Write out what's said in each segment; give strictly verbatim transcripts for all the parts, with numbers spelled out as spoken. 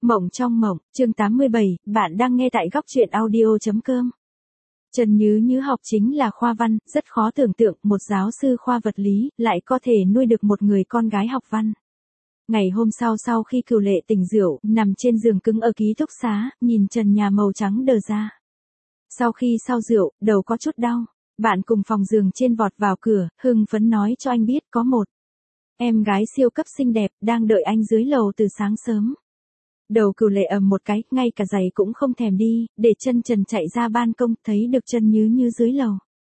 Mộng trong mộng, chương tám mươi bảy, bạn đang nghe tại góc truyện audio chấm com. Trần Nhứ Nhứ học chính là khoa văn, rất khó tưởng tượng một giáo sư khoa vật lý lại có thể nuôi được một người con gái học văn. Ngày hôm sau sau khi Cửu Lệ tỉnh rượu, nằm trên giường cứng ở ký túc xá, nhìn trần nhà màu trắng đờ ra. Sau khi sau rượu, đầu có chút đau, bạn cùng phòng giường trên vọt vào cửa, hưng phấn nói cho anh biết có một em gái siêu cấp xinh đẹp đang đợi anh dưới lầu từ sáng sớm. Đầu Cửu Lệ ầm một cái, ngay cả giày cũng không thèm đi, để chân trần chạy ra ban công, thấy được Trần Nhứ Nhứ dưới lầu.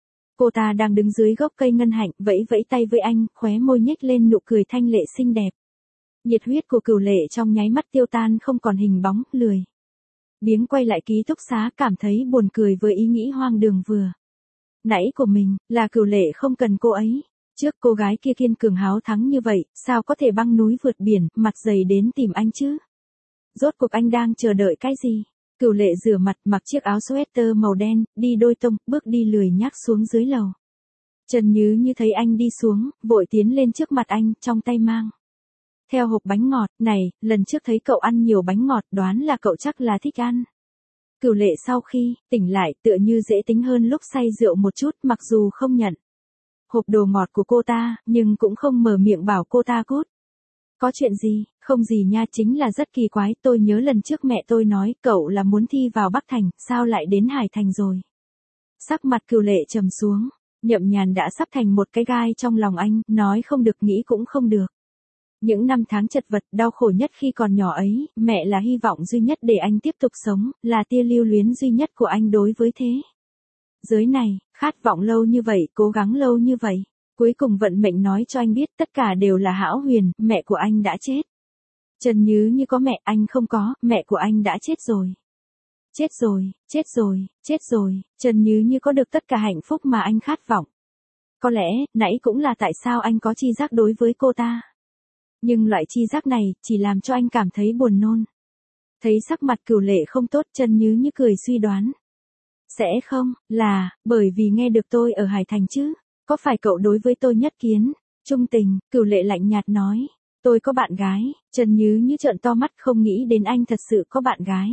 Cô ta đang đứng dưới gốc cây ngân hạnh, vẫy vẫy tay với anh, khóe môi nhếch lên nụ cười thanh lệ xinh đẹp. Nhiệt huyết của Cửu Lệ trong nháy mắt tiêu tan không còn hình bóng, lười biếng quay lại ký túc xá, cảm thấy buồn cười với ý nghĩ hoang đường vừa nãy của mình, là Cửu Lệ không cần cô ấy. Trước cô gái kia kiên cường háo thắng như vậy, sao có thể băng núi vượt biển, mặt dày đến tìm anh chứ? Rốt cuộc anh đang chờ đợi cái gì? Cửu Lệ rửa mặt, mặc chiếc áo sweater màu đen, đi đôi tông, bước đi lười nhác xuống dưới lầu. Trần Nhứ Như thấy anh đi xuống, vội tiến lên trước mặt anh, trong tay mang theo hộp bánh ngọt. Này, lần trước thấy cậu ăn nhiều bánh ngọt, đoán là cậu chắc là thích ăn. Cửu Lệ sau khi tỉnh lại, tựa như dễ tính hơn lúc say rượu một chút, mặc dù không nhận hộp đồ ngọt của cô ta, nhưng cũng không mở miệng bảo cô ta cút. Có chuyện gì? Không gì nha, chính là rất kỳ quái, tôi nhớ lần trước mẹ tôi nói cậu là muốn thi vào Bắc Thành, sao lại đến Hải Thành rồi? Sắc mặt Cửu Lệ trầm xuống, Nhậm Nhàn đã sắp thành một cái gai trong lòng anh, nói không được nghĩ cũng không được. Những năm tháng chật vật, đau khổ nhất khi còn nhỏ ấy, mẹ là hy vọng duy nhất để anh tiếp tục sống, là tia lưu luyến duy nhất của anh đối với thế giới này, khát vọng lâu như vậy, cố gắng lâu như vậy. Cuối cùng vận mệnh nói cho anh biết tất cả đều là hão huyền, mẹ của anh đã chết. Trần Nhứ Như có mẹ, anh không có, mẹ của anh đã chết rồi. Chết rồi, chết rồi, chết rồi, Trần Nhứ Như có được tất cả hạnh phúc mà anh khát vọng. Có lẽ, nãy cũng là tại sao anh có chi giác đối với cô ta. Nhưng loại chi giác này, chỉ làm cho anh cảm thấy buồn nôn. Thấy sắc mặt Cửu Lệ không tốt, Trần Nhứ Như cười suy đoán. Sẽ không, là, bởi vì nghe được tôi ở Hải Thành chứ. Có phải cậu đối với tôi nhất kiến, trung tình? Cửu Lệ lạnh nhạt nói. Tôi có bạn gái. Trần Nhứ Như trợn to mắt, không nghĩ đến anh thật sự có bạn gái.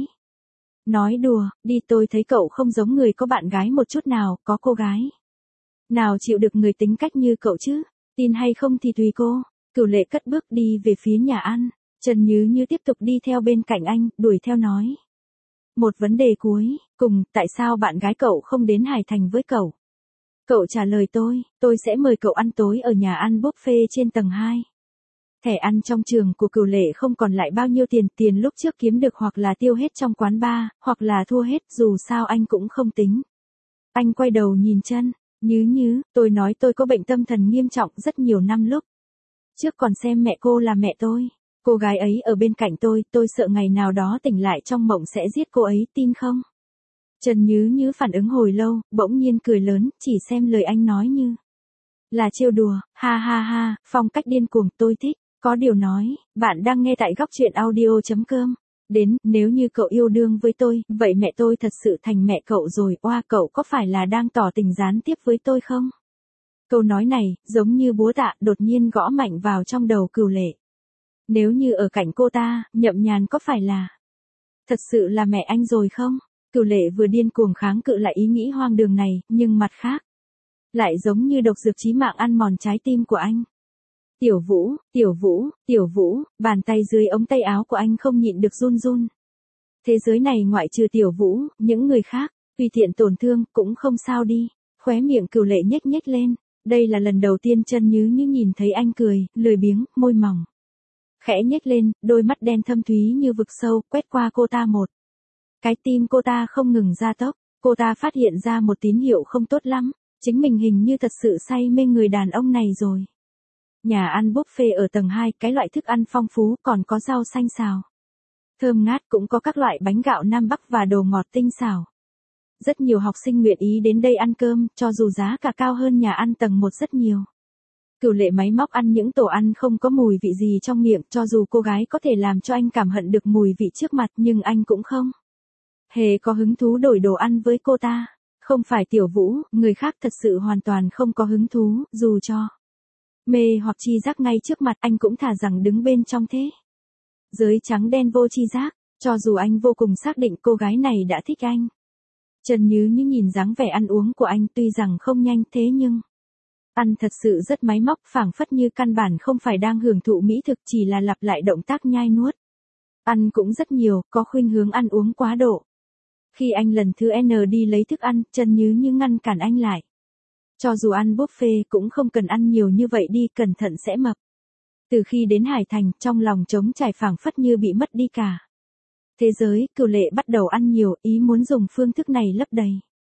Nói đùa, đi, tôi thấy cậu không giống người có bạn gái một chút nào, có cô gái nào chịu được người tính cách như cậu chứ? Tin hay không thì tùy cô. Cửu Lệ cất bước đi về phía nhà ăn. Trần Nhứ Như tiếp tục đi theo bên cạnh anh, đuổi theo nói. Một vấn đề cuối cùng, tại sao bạn gái cậu không đến Hải Thành với cậu? Cậu trả lời tôi, tôi sẽ mời cậu ăn tối ở nhà ăn buffet trên tầng hai. Thẻ ăn trong trường của Cửu Lệ không còn lại bao nhiêu tiền, tiền lúc trước kiếm được hoặc là tiêu hết trong quán bar, hoặc là thua hết, dù sao anh cũng không tính. Anh quay đầu nhìn Trần Nhứ Như, tôi nói tôi có bệnh tâm thần nghiêm trọng rất nhiều năm lúc trước còn xem mẹ cô là mẹ tôi. Cô gái ấy ở bên cạnh tôi, tôi sợ ngày nào đó tỉnh lại trong mộng sẽ giết cô ấy, tin không? Trần Nhứ Nhứ phản ứng hồi lâu, bỗng nhiên cười lớn, chỉ xem lời anh nói như là trêu đùa, ha ha ha, phong cách điên cuồng, tôi thích. Có điều nói, bạn đang nghe tại góc truyện audio chấm com. Đến, nếu như cậu yêu đương với tôi, vậy mẹ tôi thật sự thành mẹ cậu rồi, oa, cậu có phải là đang tỏ tình gián tiếp với tôi không? Câu nói này, giống như búa tạ, đột nhiên gõ mạnh vào trong đầu Cửu Lệ. Nếu như ở cạnh cô ta, Nhậm Nhàn có phải là thật sự là mẹ anh rồi không? Cửu Lệ vừa điên cuồng kháng cự lại ý nghĩ hoang đường này, nhưng mặt khác lại giống như độc dược chí mạng ăn mòn trái tim của anh. Tiểu Vũ, Tiểu Vũ, Tiểu Vũ, bàn tay dưới ống tay áo của anh không nhịn được run run. Thế giới này ngoại trừ Tiểu Vũ, những người khác, tùy tiện tổn thương, cũng không sao đi. Khóe miệng Cửu Lệ nhếch nhếch lên. Đây là lần đầu tiên Trần Nhứ Như nhìn thấy anh cười, lười biếng, môi mỏng khẽ nhếch lên, đôi mắt đen thâm thúy như vực sâu, quét qua cô ta một cái. Tim cô ta không ngừng gia tốc, cô ta phát hiện ra một tín hiệu không tốt lắm, chính mình hình như thật sự say mê người đàn ông này rồi. Nhà ăn buffet ở tầng hai, cái loại thức ăn phong phú, còn có rau xanh xào thơm ngát, cũng có các loại bánh gạo Nam Bắc và đồ ngọt tinh xảo. Rất nhiều học sinh nguyện ý đến đây ăn cơm, cho dù giá cả cao hơn nhà ăn tầng một rất nhiều. Cửu Lệ máy móc ăn những tổ ăn không có mùi vị gì trong miệng, cho dù cô gái có thể làm cho anh cảm hận được mùi vị trước mặt, nhưng anh cũng không hề có hứng thú đổi đồ ăn với cô ta. Không phải Tiểu Vũ, người khác thật sự hoàn toàn không có hứng thú, dù cho mê hoặc chi giác ngay trước mặt, anh cũng thà rằng đứng bên trong thế giới trắng đen vô chi giác. Cho dù anh vô cùng xác định cô gái này đã thích anh. Trần Như Như nhìn dáng vẻ ăn uống của anh tuy rằng không nhanh thế nhưng ăn thật sự rất máy móc, phảng phất như căn bản không phải đang hưởng thụ mỹ thực, chỉ là lặp lại động tác nhai nuốt. Ăn cũng rất nhiều, có khuynh hướng ăn uống quá độ. Khi anh lần thứ N đi lấy thức ăn, Trần Như Như ngăn cản anh lại. Cho dù ăn buffet cũng không cần ăn nhiều như vậy đi, cẩn thận sẽ mập. Từ khi đến Hải Thành, trong lòng trống trải phảng phất như bị mất đi cả thế giới, Cửu Lệ bắt đầu ăn nhiều, ý muốn dùng phương thức này lấp đầy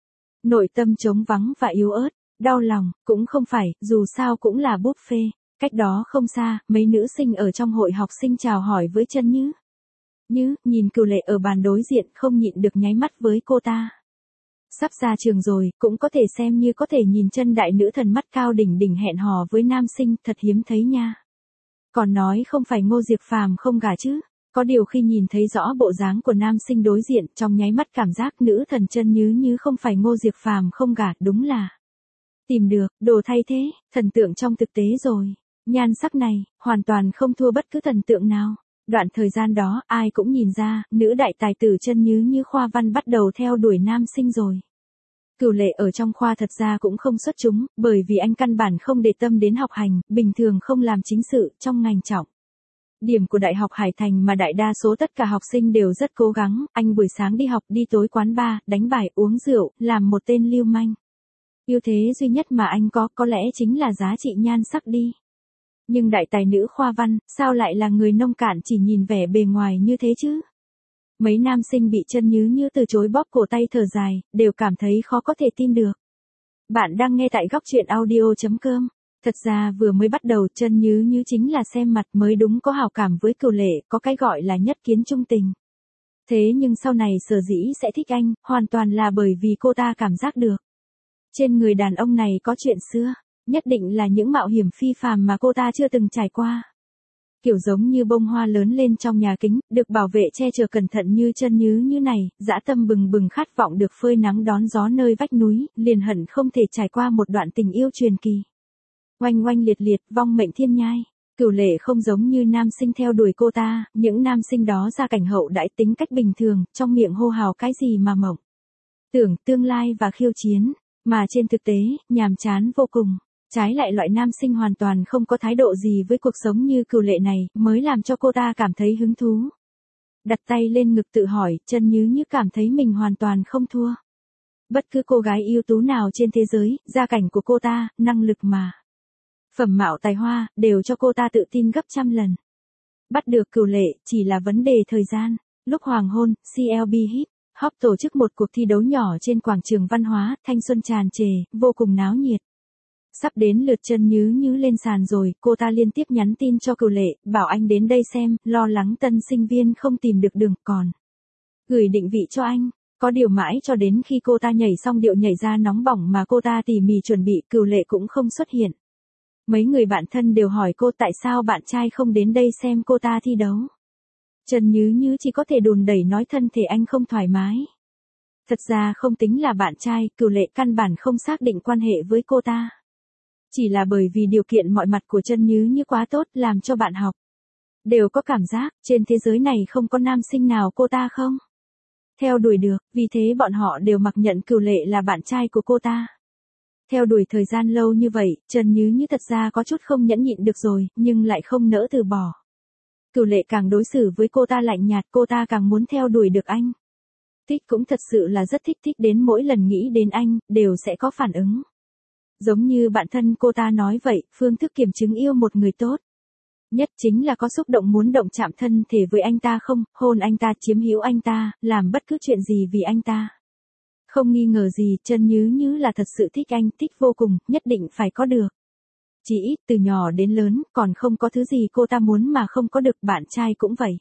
nội tâm trống vắng và yếu ớt. Đau lòng, cũng không phải, dù sao cũng là buffet. Cách đó không xa, mấy nữ sinh ở trong hội học sinh chào hỏi với Trần Như Như, nhìn Cửu Lệ ở bàn đối diện không nhịn được nháy mắt với cô ta. Sắp ra trường rồi, cũng có thể xem như có thể nhìn chân đại nữ thần mắt cao đỉnh đỉnh hẹn hò với nam sinh, thật hiếm thấy nha. Còn nói không phải Ngô Diệp Phàm không gả chứ. Có điều khi nhìn thấy rõ bộ dáng của nam sinh đối diện, trong nháy mắt cảm giác nữ thần Trần Như Như không phải Ngô Diệp Phàm không gả, đúng là tìm được đồ thay thế, thần tượng trong thực tế rồi. Nhan sắc này, hoàn toàn không thua bất cứ thần tượng nào. Đoạn thời gian đó, ai cũng nhìn ra, nữ đại tài tử Trần Như Như khoa văn bắt đầu theo đuổi nam sinh rồi. Cửu Lệ ở trong khoa thật ra cũng không xuất chúng, bởi vì anh căn bản không để tâm đến học hành, bình thường không làm chính sự, trong ngành trọng điểm của Đại học Hải Thành mà đại đa số tất cả học sinh đều rất cố gắng, anh buổi sáng đi học, đi tối quán bar, đánh bài, uống rượu, làm một tên lưu manh. Ưu thế duy nhất mà anh có, có lẽ chính là giá trị nhan sắc đi. Nhưng đại tài nữ khoa văn, sao lại là người nông cạn chỉ nhìn vẻ bề ngoài như thế chứ? Mấy nam sinh bị Trần Như Như từ chối bóp cổ tay thở dài, đều cảm thấy khó có thể tin được. Bạn đang nghe tại góc truyện audio chấm com. Thật ra vừa mới bắt đầu Trần Như Như chính là xem mặt mới đúng có hảo cảm với Cửu Lệ, có cái gọi là nhất kiến trung tình. Thế nhưng sau này sở dĩ sẽ thích anh, hoàn toàn là bởi vì cô ta cảm giác được. Trên người đàn ông này có chuyện xưa, nhất định là những mạo hiểm phi phàm mà cô ta chưa từng trải qua. Kiểu giống như bông hoa lớn lên trong nhà kính, được bảo vệ che chở cẩn thận như Trần Như Như này, dã tâm bừng bừng khát vọng được phơi nắng đón gió nơi vách núi, liền hận không thể trải qua một đoạn tình yêu truyền kỳ. Oanh oanh liệt liệt, vong mệnh thiên nhai. Cửu Lệ không giống như nam sinh theo đuổi cô ta, những nam sinh đó gia cảnh hậu đãi tính cách bình thường, trong miệng hô hào cái gì mà mộng tưởng tương lai và khiêu chiến, mà trên thực tế, nhàm chán vô cùng. Trái lại loại nam sinh hoàn toàn không có thái độ gì với cuộc sống như Cửu Lệ này, mới làm cho cô ta cảm thấy hứng thú. Đặt tay lên ngực tự hỏi, Trần Như Như cảm thấy mình hoàn toàn không thua bất cứ cô gái ưu tú nào trên thế giới, gia cảnh của cô ta, năng lực mà phẩm mạo tài hoa, đều cho cô ta tự tin gấp trăm lần. Bắt được Cửu Lệ, chỉ là vấn đề thời gian. Lúc hoàng hôn, xê lờ bê Hip Hop tổ chức một cuộc thi đấu nhỏ trên quảng trường văn hóa, thanh xuân tràn trề, vô cùng náo nhiệt. Sắp đến lượt Trần Như Như lên sàn rồi, cô ta liên tiếp nhắn tin cho Cửu Lệ, bảo anh đến đây xem, lo lắng tân sinh viên không tìm được đường, còn gửi định vị cho anh. Có điều mãi cho đến khi cô ta nhảy xong điệu nhảy ra nóng bỏng mà cô ta tỉ mỉ chuẩn bị, Cửu Lệ cũng không xuất hiện. Mấy người bạn thân đều hỏi cô tại sao bạn trai không đến đây xem cô ta thi đấu. Trần Như Như chỉ có thể đùn đẩy nói thân thể anh không thoải mái. Thật ra không tính là bạn trai, Cửu Lệ căn bản không xác định quan hệ với cô ta. Chỉ là bởi vì điều kiện mọi mặt của Trần Như Như quá tốt, làm cho bạn học đều có cảm giác, trên thế giới này không có nam sinh nào cô ta không theo đuổi được, vì thế bọn họ đều mặc nhận Cửu Lệ là bạn trai của cô ta. Theo đuổi thời gian lâu như vậy, Trần Như Như thật ra có chút không nhẫn nhịn được rồi, nhưng lại không nỡ từ bỏ. Cửu Lệ càng đối xử với cô ta lạnh nhạt, cô ta càng muốn theo đuổi được anh. Thích cũng thật sự là rất thích, thích đến mỗi lần nghĩ đến anh, đều sẽ có phản ứng. Giống như bạn thân cô ta nói vậy, phương thức kiểm chứng yêu một người tốt nhất chính là có xúc động muốn động chạm thân thể với anh ta không, hôn anh ta, chiếm hữu anh ta, làm bất cứ chuyện gì vì anh ta. Không nghi ngờ gì, Trần Như Như là thật sự thích anh, thích vô cùng, nhất định phải có được. Chỉ ít từ nhỏ đến lớn, còn không có thứ gì cô ta muốn mà không có được, bạn trai cũng vậy.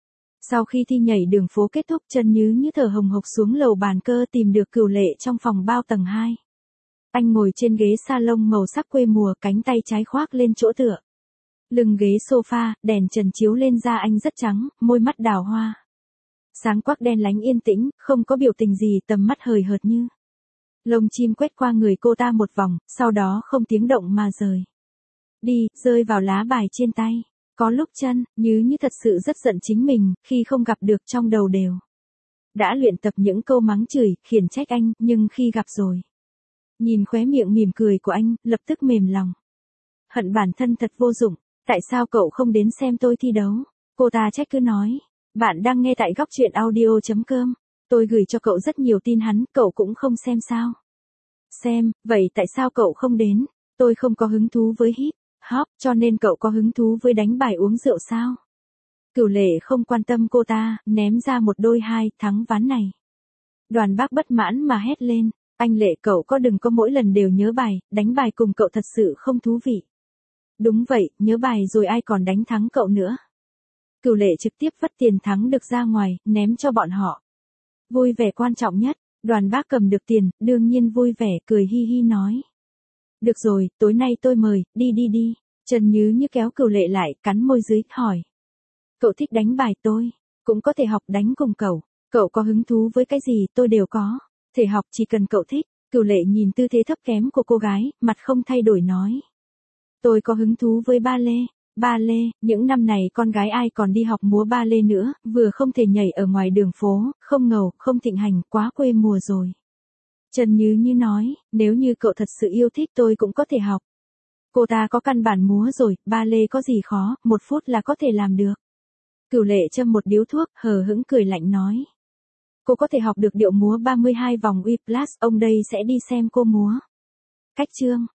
Sau khi thi nhảy đường phố kết thúc, Trần Như Như thở hồng hộc xuống lầu bàn cơ tìm được Cửu Lệ trong phòng bao tầng hai. Anh ngồi trên ghế salon màu sắc quê mùa, cánh tay trái khoác lên chỗ tựa lưng ghế sofa, đèn trần chiếu lên da anh rất trắng, môi mắt đào hoa. Sáng quắc đen lánh yên tĩnh, không có biểu tình gì, tầm mắt hời hợt như lông chim quét qua người cô ta một vòng, sau đó không tiếng động mà rời đi, rơi vào lá bài trên tay. Có lúc chân, Như Như thật sự rất giận chính mình, khi không gặp được trong đầu đều. Đã luyện tập những câu mắng chửi, khiển trách anh, nhưng khi gặp rồi. Nhìn khóe miệng mỉm cười của anh, lập tức mềm lòng. Hận bản thân thật vô dụng, tại sao cậu không đến xem tôi thi đấu? Cô ta trách cứ nói. Bạn đang nghe tại góc truyện audio.com. Tôi gửi cho cậu rất nhiều tin hắn, cậu cũng không xem sao? Xem, vậy tại sao cậu không đến? Tôi không có hứng thú với hip hop, cho nên cậu có hứng thú với đánh bài uống rượu sao? Cửu Lệ không quan tâm cô ta, ném ra một đôi hai thắng ván này. Đoàn Bác bất mãn mà hét lên, anh Lệ cậu có đừng có mỗi lần đều nhớ bài, đánh bài cùng cậu thật sự không thú vị. Đúng vậy, nhớ bài rồi ai còn đánh thắng cậu nữa. Cửu Lệ trực tiếp vất tiền thắng được ra ngoài, ném cho bọn họ. Vui vẻ quan trọng nhất, Đoàn Bác cầm được tiền, đương nhiên vui vẻ, cười hi hi nói. Được rồi, tối nay tôi mời, đi đi đi. Trần Như Như kéo Cửu Lệ lại, cắn môi dưới, hỏi. Cậu thích đánh bài tôi, cũng có thể học đánh cùng cậu. Cậu có hứng thú với cái gì tôi đều có. Thể học chỉ cần cậu thích. Cửu Lệ nhìn tư thế thấp kém của cô gái, mặt không thay đổi nói. Tôi có hứng thú với ba lê. Ba lê, những năm này con gái ai còn đi học múa ba lê nữa, vừa không thể nhảy ở ngoài đường phố, không ngầu, không thịnh hành, quá quê mùa rồi. Trần Như Như nói, nếu như cậu thật sự yêu thích tôi cũng có thể học. Cô ta có căn bản múa rồi, ba lê có gì khó, một phút là có thể làm được. Cửu Lệ châm một điếu thuốc, hờ hững cười lạnh nói. Cô có thể học được điệu múa ba mươi hai vòng uy plus, ông đây sẽ đi xem cô múa. Cách chương.